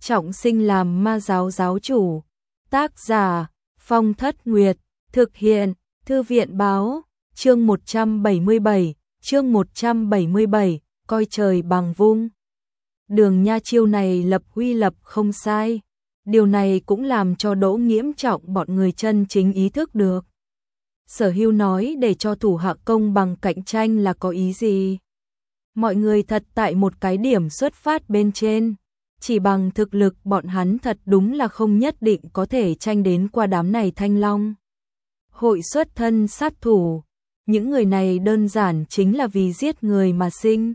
trọng sinh làm ma giáo giáo chủ. Tác giả Phong Thất Nguyệt, thực hiện Thư viện Báo. Chương 177, coi trời bằng vung. Đường Nha chiêu này lập uy lập không sai. Điều này cũng làm cho Đỗ Nghiễm Trọng bọn người chân chính ý thức được. Sở Hưu nói để cho thủ hạ công bằng cạnh tranh là có ý gì? Mọi người thật tại một cái điểm xuất phát bên trên. Chỉ bằng thực lực bọn hắn thật đúng là không nhất định có thể tranh đến qua đám này Thanh Long hội xuất thân sát thủ. Những người này đơn giản chính là vì giết người mà sinh.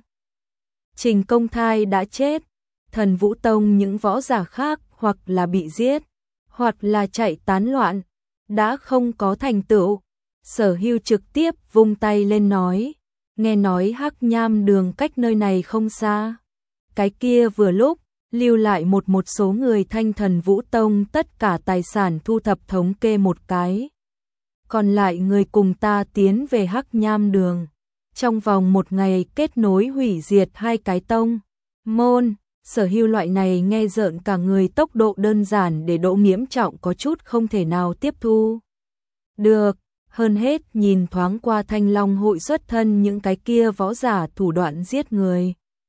Trình Công Thai đã chết, Thần Vũ Tông những võ giả khác hoặc là bị giết, hoặc là chạy tán loạn, đã không có thành tựu. Sở Hưu trực tiếp vung tay lên nói, nghe nói Hắc Nham Đường cách nơi này không xa. Cái kia vừa lúc lưu lại một số người Thanh Thần Vũ Tông tất cả tài sản thu thập thống kê một cái. Còn lại người cùng ta tiến về Hắc Nham Đường. Trong vòng một ngày kết nối hủy diệt hai cái tông môn. Sở Hưu loại này nghe rợn cả người, tốc độ đơn giản để Đỗ Nghiễm Trọng có chút không thể nào tiếp thu được. Hơn hết nhìn thoáng qua Thanh Long hội xuất thân những cái kia võ giả thủ đoạn giết người,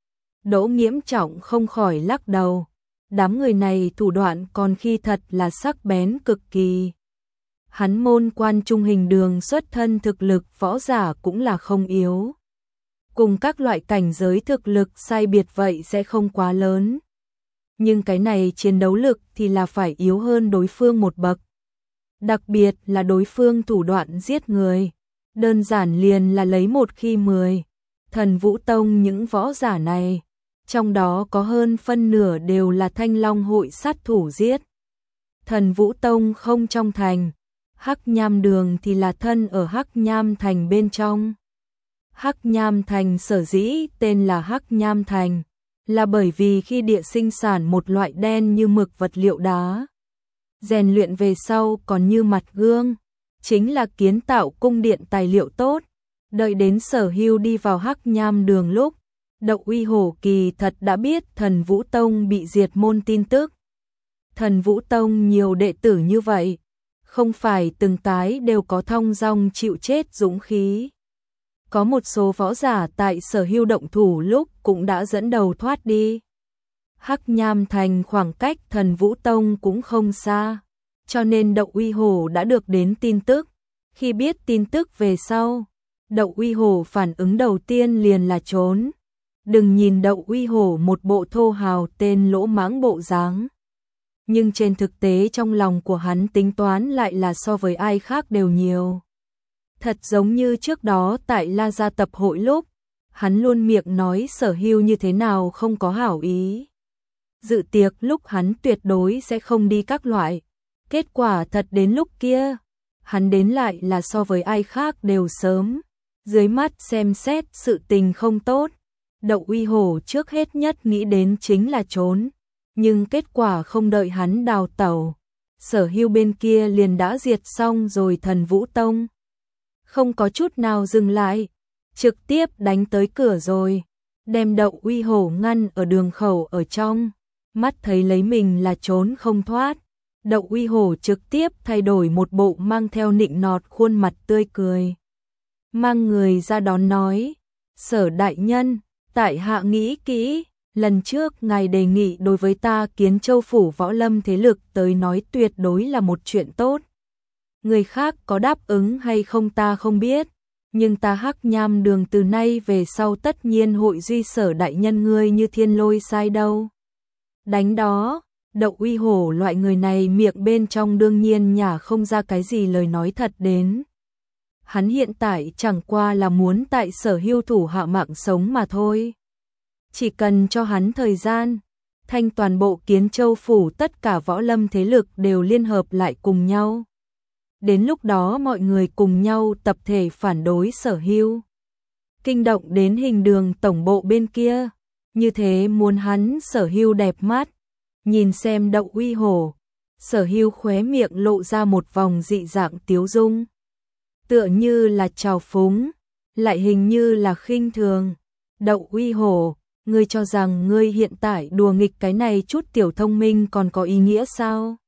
Đỗ Nghiễm Trọng không khỏi lắc đầu. Đám người này thủ đoạn còn khi thật là sắc bén cực kỳ. Hắn môn Quan Trung Hình Đường xuất thân thực lực võ giả cũng là không yếu. Cùng các loại cảnh giới thực lực sai biệt vậy sẽ không quá lớn. Nhưng cái này chiến đấu lực thì là phải yếu hơn đối phương một bậc. Đặc biệt là đối phương thủ đoạn giết người, đơn giản liền là lấy một khi 10. Thần Vũ Tông những võ giả này, trong đó có hơn phân nửa đều là Thanh Long hội sát thủ giết. Thần Vũ Tông không trong thành, Hắc Nham Đường thì là thân ở Hắc Nham Thành bên trong. Hắc Nham Thành sở dĩ tên là Hắc Nham Thành, là bởi vì khi địa sinh sản một loại đen như mực vật liệu đá. Rèn luyện về sau còn như mặt gương, chính là kiến tạo cung điện tài liệu tốt. Đợi đến Sở Hưu đi vào Hắc Nham Đường lúc, Đậu Uy Hổ kỳ thật đã biết Thần Vũ Tông bị diệt môn tin tức. Thần Vũ Tông nhiều đệ tử như vậy, không phải từng cái đều có thong dong chịu chết dũng khí. Có một số võ giả tại Sở Hưu động thủ lúc cũng đã dẫn đầu thoát đi. Hắc Nham Thành khoảng cách Thần Vũ Tông cũng không xa, cho nên Đậu Uy Hổ đã được đến tin tức. Khi biết tin tức về sau, Đậu Uy Hổ phản ứng đầu tiên liền là trốn. Đừng nhìn Đậu Uy Hổ một bộ thô hào tên lỗ mãng bộ dáng, nhưng trên thực tế trong lòng của hắn tính toán lại là so với ai khác đều nhiều. Thật giống như trước đó tại La Gia tập hội lúc, hắn luôn miệng nói Sở Hưu như thế nào không có hảo ý. Dự tiệc lúc hắn tuyệt đối sẽ không đi các loại. Kết quả thật đến lúc kia, hắn đến lại là so với ai khác đều sớm. Dưới mắt xem xét sự tình không tốt, Đậu Uy Hổ trước hết nhất nghĩ đến chính là trốn. Nhưng kết quả không đợi hắn đào tẩu, Sở Hưu bên kia liền đã diệt xong rồi Thần Vũ Tông. Không có chút nào dừng lại, trực tiếp đánh tới cửa rồi, đem Đậu Uy Hổ ngăn ở đường khẩu ở trong. Mắt thấy lấy mình là trốn không thoát, Đậu Uy Hổ trực tiếp thay đổi một bộ mang theo nịnh nọt khuôn mặt tươi cười. Mang người ra đón nói, Sở đại nhân, tại hạ nghĩ kỹ, lần trước ngài đề nghị đối với ta Kiến Châu phủ võ lâm thế lực tới nói tuyệt đối là một chuyện tốt. Người khác có đáp ứng hay không ta không biết, nhưng ta Hắc Nham Đường từ nay về sau tất nhiên hội duy Sở đại nhân ngươi như thiên lôi sai đâu. Đánh đó, Đậu Uy Hổ loại người này miệng bên trong đương nhiên nhả không ra cái gì lời nói thật đến. Hắn hiện tại chẳng qua là muốn tại Sở Hưu thủ hạ mạng sống mà thôi. Chỉ cần cho hắn thời gian, thanh toàn bộ Kiến Châu phủ tất cả võ lâm thế lực đều liên hợp lại cùng nhau. Đến lúc đó mọi người cùng nhau tập thể phản đối Sở Hưu. Kinh động đến Hình Đường tổng bộ bên kia, như thế muốn hắn Sở Hưu đẹp mắt. Nhìn xem Đậu Uy Hổ, Sở Hưu khóe miệng lộ ra một vòng dị dạng tiếu dung. Tựa như là trào phúng, lại hình như là khinh thường. Đậu Uy Hổ, ngươi cho rằng ngươi hiện tại đùa nghịch cái này chút tiểu thông minh còn có ý nghĩa sao?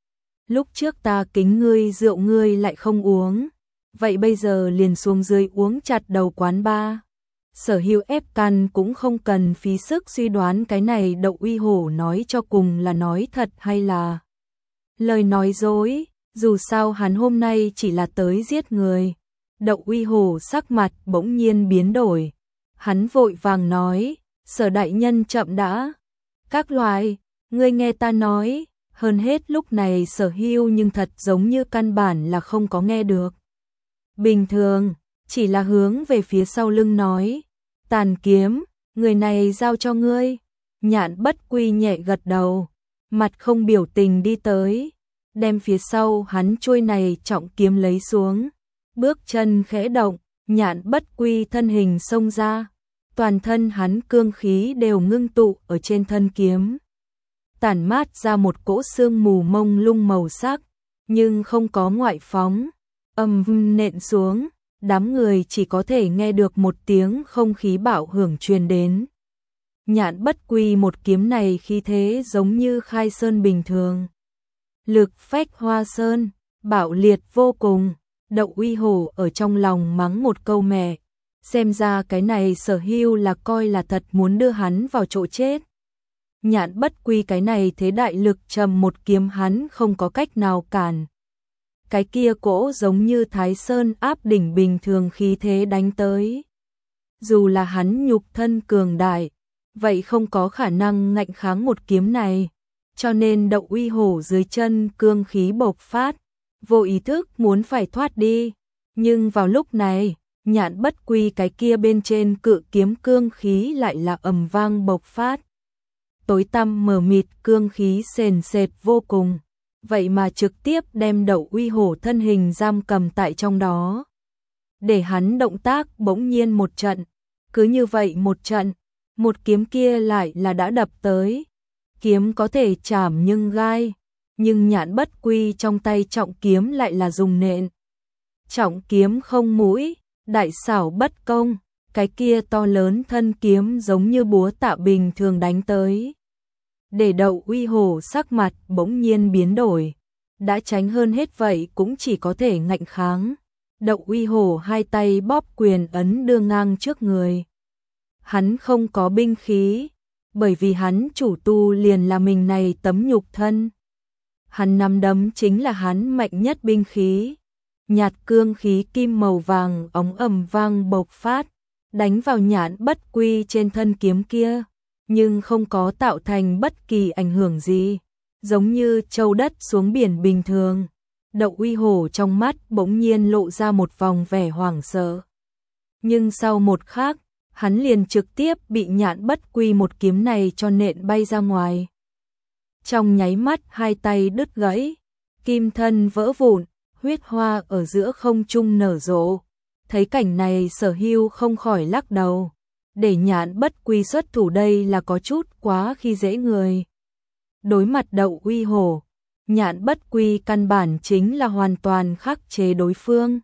Lúc trước ta kính ngươi rượu ngươi lại không uống, vậy bây giờ liền xuống dưới uống chặt đầu quán ba. Sở Hưu ép căn cũng không cần phí sức suy đoán cái này Đậu Uy Hổ nói cho cùng là nói thật hay là lời nói dối, dù sao hắn hôm nay chỉ là tới giết người. Đậu Uy Hổ sắc mặt bỗng nhiên biến đổi, hắn vội vàng nói, Sở đại nhân chậm đã. Các loại, ngươi nghe ta nói, hơn hết lúc này Sở Hưu nhưng thật giống như căn bản là không có nghe được. Bình thường, chỉ là hướng về phía sau lưng nói, Tàn kiếm, người này giao cho ngươi. Nhạn Bất Quy nhẹ gật đầu, mặt không biểu tình đi tới, đem phía sau hắn chuôi này trọng kiếm lấy xuống, bước chân khẽ động, Nhạn Bất Quy thân hình xông ra, toàn thân hắn cương khí đều ngưng tụ ở trên thân kiếm, tản mát ra một cỗ sương mù mông lung màu sắc, nhưng không có ngoại phóng, ầm nện xuống, đám người chỉ có thể nghe được một tiếng không khí bạo hưởng truyền đến. Nhạn Bất Quy một kiếm này khí thế giống như khai sơn bình thường, lực phách hoa sơn, bạo liệt vô cùng. Đậu Uy Hổ ở trong lòng mắng một câu mẹ, xem ra cái này Sở Hưu là coi là thật muốn đưa hắn vào chỗ chết. Nhạn Bất Quy cái này thế đại lực trầm một kiếm hắn không có cách nào cản. Cái kia cỗ giống như Thái Sơn áp đỉnh bình thường khí thế đánh tới. Dù là hắn nhục thân cường đại, vậy không có khả năng ngạnh kháng một kiếm này, cho nên Đậu Uy Hổ dưới chân cương khí bộc phát, vô ý thức muốn phải thoát đi, nhưng vào lúc này, Nhạn Bất Quy cái kia bên trên cự kiếm cương khí lại là ầm vang bộc phát. Tối tăm mờ mịt cương khí sền sệt vô cùng, vậy mà trực tiếp đem Đậu Uy Hổ thân hình giam cầm tại trong đó. Để hắn động tác bỗng nhiên một trận, cứ như vậy một trận, một kiếm kia lại là đã đập tới. Kiếm có thể chảm nhưng gai, nhưng Nhạn Bất Quy trong tay trọng kiếm lại là dùng nện. Trọng kiếm không mũi, đại xảo bất công, cái kia to lớn thân kiếm giống như búa tạ bình thường đánh tới. Để Đậu Uy Hổ sắc mặt bỗng nhiên biến đổi, đã tránh hơn hết vậy cũng chỉ có thể ngạnh kháng. Đậu Uy Hổ hai tay bóp quyền ấn đưa ngang trước người. Hắn không có binh khí, bởi vì hắn chủ tu liền là mình này tấm nhục thân. Hắn nắm đấm chính là hắn mạnh nhất binh khí. Nhạt cương khí kim màu vàng óng ầm vang bộc phát, đánh vào Nhạn Bất Quy trên thân kiếm kia, nhưng không có tạo thành bất kỳ ảnh hưởng gì, giống như châu đất xuống biển bình thường. Đậu Uy Hổ trong mắt bỗng nhiên lộ ra một vòng vẻ hoảng sợ. Nhưng sau một khắc, hắn liền trực tiếp bị Nhạn Bất Quy một kiếm này cho nện bay ra ngoài. Trong nháy mắt hai tay đứt gãy, kim thân vỡ vụn, huyết hoa ở giữa không trung nở rộ. Thấy cảnh này Sở Hưu không khỏi lắc đầu, để Nhạn Bất Quy xuất thủ đây là có chút quá khi dễ người. Đối mặt Đậu Uy Hổ, Nhạn Bất Quy căn bản chính là hoàn toàn khắc chế đối phương.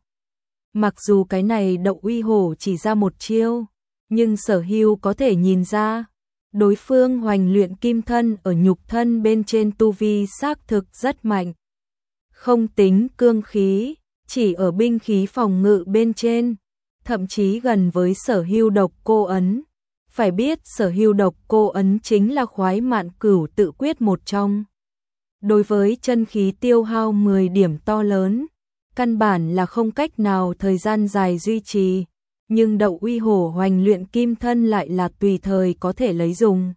Mặc dù cái này Đậu Uy Hổ chỉ ra một chiêu, nhưng Sở Hưu có thể nhìn ra, đối phương hoành luyện kim thân ở nhục thân bên trên tu vi xác thực rất mạnh. Không tính cương khí, chỉ ở binh khí phòng ngự bên trên, thậm chí gần với Sở Hưu độc cô ấn. Phải biết Sở Hưu độc cô ấn chính là khoái mạn cửu tự quyết một trong. Đối với chân khí tiêu hao 10 điểm to lớn, căn bản là không cách nào thời gian dài duy trì, nhưng Đậu Uy Hổ hoành luyện kim thân lại là tùy thời có thể lấy dùng.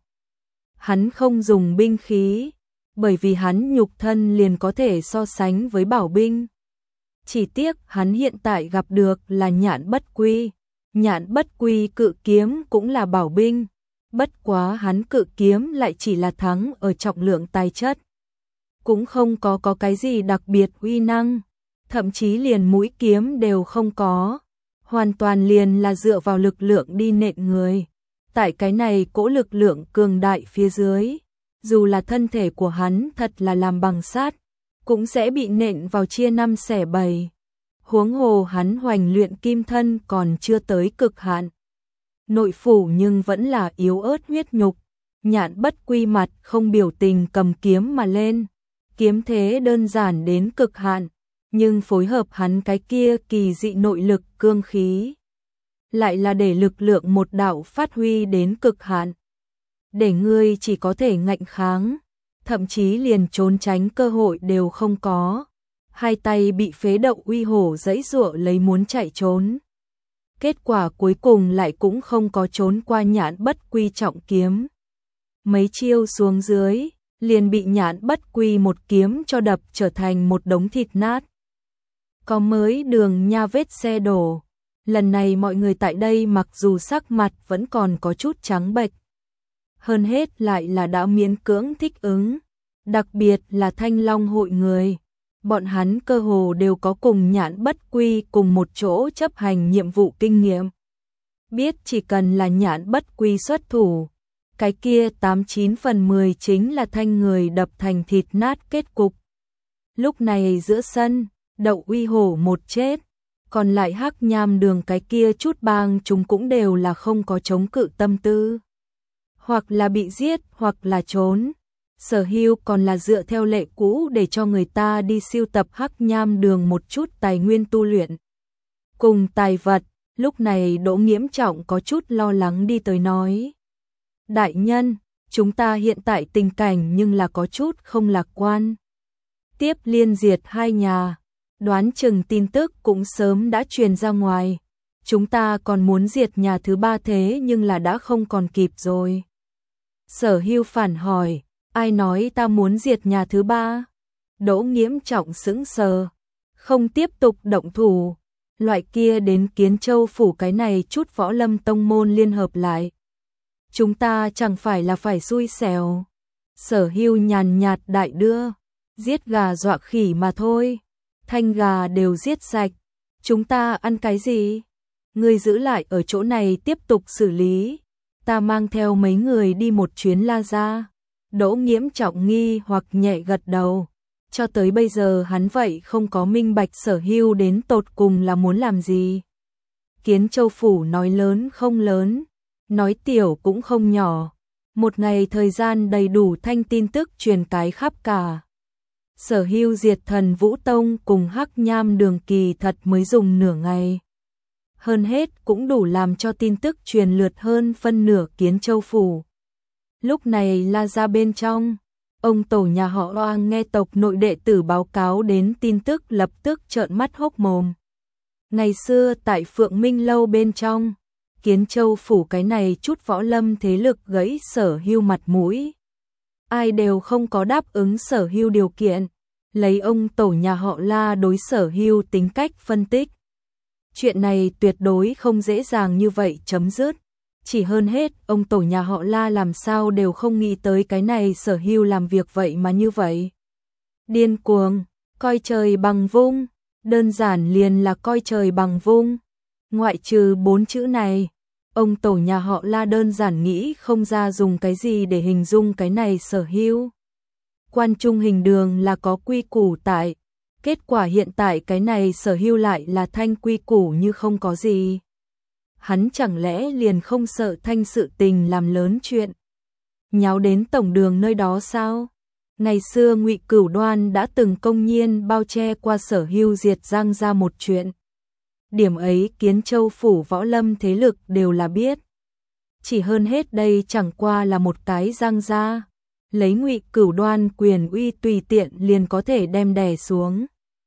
Hắn không dùng binh khí, bởi vì hắn nhục thân liền có thể so sánh với bảo binh. Chỉ tiếc hắn hiện tại gặp được là Nhạn Bất Quy. Nhạn Bất Quy cự kiếm cũng là bảo binh, bất quá hắn cự kiếm lại chỉ là thắng ở trọng lượng tài chất. Cũng không có cái gì đặc biệt uy năng, thậm chí liền mũi kiếm đều không có, hoàn toàn liền là dựa vào lực lượng đi nện người. Tại cái này cỗ lực lượng cường đại phía dưới, dù là thân thể của hắn thật là làm bằng sắt, cũng sẽ bị nện vào chia năm xẻ bảy. Huống hồ hắn hoành luyện kim thân còn chưa tới cực hạn. nội phủ nhưng vẫn là yếu ớt huyết nhục. Nhạn Bất Quy mặt không biểu tình cầm kiếm mà lên, kiếm thế đơn giản đến cực hạn, nhưng phối hợp hắn cái kia kỳ dị nội lực cương khí, lại là để lực lượng một đạo phát huy đến cực hạn. Để ngươi chỉ có thể ngạnh kháng, thậm chí liền trốn tránh cơ hội đều không có. Hai tay bị phế động uy hổ giãy giụa lấy muốn chạy trốn. Kết quả cuối cùng lại cũng không có trốn qua Nhạn Bất Quy trọng kiếm. Mấy chiêu xuống dưới, liền bị Nhạn Bất Quy một kiếm cho đập trở thành một đống thịt nát. Có mới Đường Nha vết xe đổ. Lần này mọi người tại đây mặc dù sắc mặt vẫn còn có chút trắng bệch, hơn hết lại là đã miễn cưỡng thích ứng, đặc biệt là Thanh Long hội người. Bọn hắn cơ hồ đều có cùng Nhạn Bất Quy cùng một chỗ chấp hành nhiệm vụ kinh nghiệm. Biết chỉ cần là Nhạn Bất Quy xuất thủ, cái kia 89 phần 10 chính là thanh người đập thành thịt nát kết cục. Lúc này giữa sân, Đậu Uy Hổ một chết, còn lại Hắc Nham Đường cái kia chút bang chúng cũng đều là không có chống cự tâm tư. Hoặc là bị giết hoặc là trốn. Sở Hưu còn là dựa theo lệ cũ để cho người ta đi sưu tập Hắc Nham Đường một chút tài nguyên tu luyện. Cùng tài vật, lúc này Đỗ Nghiễm Trọng có chút lo lắng đi tới nói. Đại nhân, chúng ta hiện tại tình cảnh nhưng là có chút không lạc quan. Tiếp liên diệt hai nhà, đoán chừng tin tức cũng sớm đã truyền ra ngoài. Chúng ta còn muốn diệt nhà thứ ba thế nhưng là đã không còn kịp rồi. Sở Hưu phản hỏi, ai nói ta muốn diệt nhà thứ ba? Đỗ Nghiễm Trọng sững sờ, không tiếp tục động thủ. Loại kia đến Kiến Châu phủ cái này chút võ lâm tông môn liên hợp lại. Chúng ta chẳng phải là phải xui xẻo. Sở Hưu nhàn nhạt đại đưa, giết gà dọa khỉ mà thôi. Thanh gà đều giết sạch, chúng ta ăn cái gì? Ngươi giữ lại ở chỗ này tiếp tục xử lý. Ta mang theo mấy người đi một chuyến La Gia. Đỗ Nghiễm Trọng nghi hoặc nhẹ gật đầu. Cho tới bây giờ hắn vậy không có minh bạch Sở Hưu đến tột cùng là muốn làm gì. Kiến Châu phủ nói lớn không lớn, nói tiểu cũng không nhỏ. Một ngày thời gian đầy đủ thanh tin tức truyền cái khắp cả. Sở Hưu diệt Thần Vũ Tông cùng Hắc Nham Đường kỳ thật mới dùng nửa ngày. Hơn hết cũng đủ làm cho tin tức truyền lượt hơn phân nửa Kiến Châu phủ. Lúc này La Gia bên trong, ông tổ nhà họ Oang nghe tộc nội đệ tử báo cáo đến tin tức lập tức trợn mắt hốc mồm. Ngày xưa tại Phượng Minh Lâu bên trong, Kiến Châu phủ cái này chút võ lâm thế lực gãy Sở Hưu mặt mũi. Ai đều không có đáp ứng Sở Hưu điều kiện, lấy ông tổ nhà họ La đối Sở Hưu tính cách phân tích. Chuyện này tuyệt đối không dễ dàng như vậy chấm dứt. Chỉ hơn hết, ông tổ nhà họ La làm sao đều không nghĩ tới cái này Sở Hưu làm việc vậy mà như vậy. Điên cuồng, coi trời bằng vung, đơn giản liền là coi trời bằng vung. Ngoại trừ 4 chữ này, ông tổ nhà họ La đơn giản nghĩ không ra dùng cái gì để hình dung cái này Sở Hưu. Quan Trung Hình Đường là có quy củ tại, kết quả hiện tại cái này Sở Hưu lại là thanh quy củ như không có gì. Hắn chẳng lẽ liền không sợ thanh sự tình làm lớn chuyện, nháo đến tổng đường nơi đó sao? Ngày xưa Ngụy Cửu Đoan đã từng công nhiên bao che qua Sở Hưu diệt Giang Gia một chuyện. Điểm ấy Kiến Châu phủ võ lâm thế lực đều là biết. Chỉ hơn hết đây chẳng qua là một cái Giang Gia, lấy Ngụy Cửu Đoan quyền uy tùy tiện liền có thể đem đè xuống.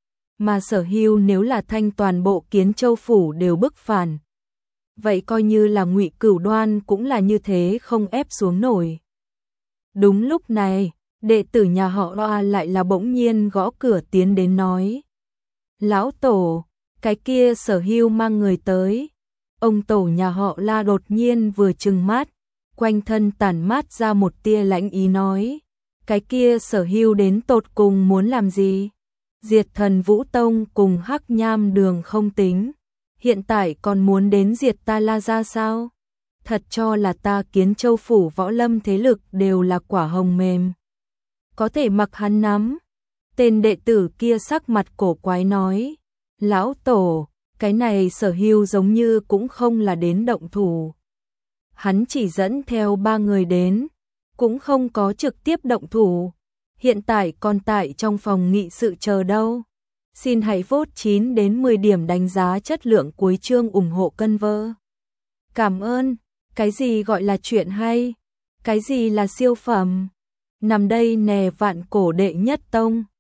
Mà Sở Hưu nếu là thanh toàn bộ Kiến Châu phủ đều bức phản, vậy coi như là Ngụy Cửu Đoan cũng là như thế không ép xuống nổi. Đúng lúc này, đệ tử nhà họ Oa lại là bỗng nhiên gõ cửa tiến đến nói. Lão tổ, cái kia Sở Hưu mang người tới. Ông tổ nhà họ La đột nhiên vừa trừng mắt, quanh thân tản mát ra một tia lãnh ý nói. Cái kia Sở Hưu đến tột cùng muốn làm gì? Diệt Thần Vũ Tông cùng Hắc Nham Đường không tính, hiện tại còn muốn đến diệt ta La Gia sao? Thật cho là ta Kiến Châu phủ võ lâm thế lực đều là quả hồng mềm, có thể mặc hắn nắm. Tên đệ tử kia sắc mặt cổ quái nói. Lão tổ, cái này Sở Hưu giống như cũng không là đến động thủ. hắn chỉ dẫn theo 3 người đến, cũng không có trực tiếp động thủ. Hiện tại còn tại trong phòng nghị sự chờ đâu. Xin hãy vote 9 đến 10 điểm đánh giá chất lượng cuối chương ủng hộ cân vơ. Cảm ơn. Cái gì gọi là chuyện hay? Cái gì là siêu phẩm? Nằm đây nè vạn cổ đệ nhất tông.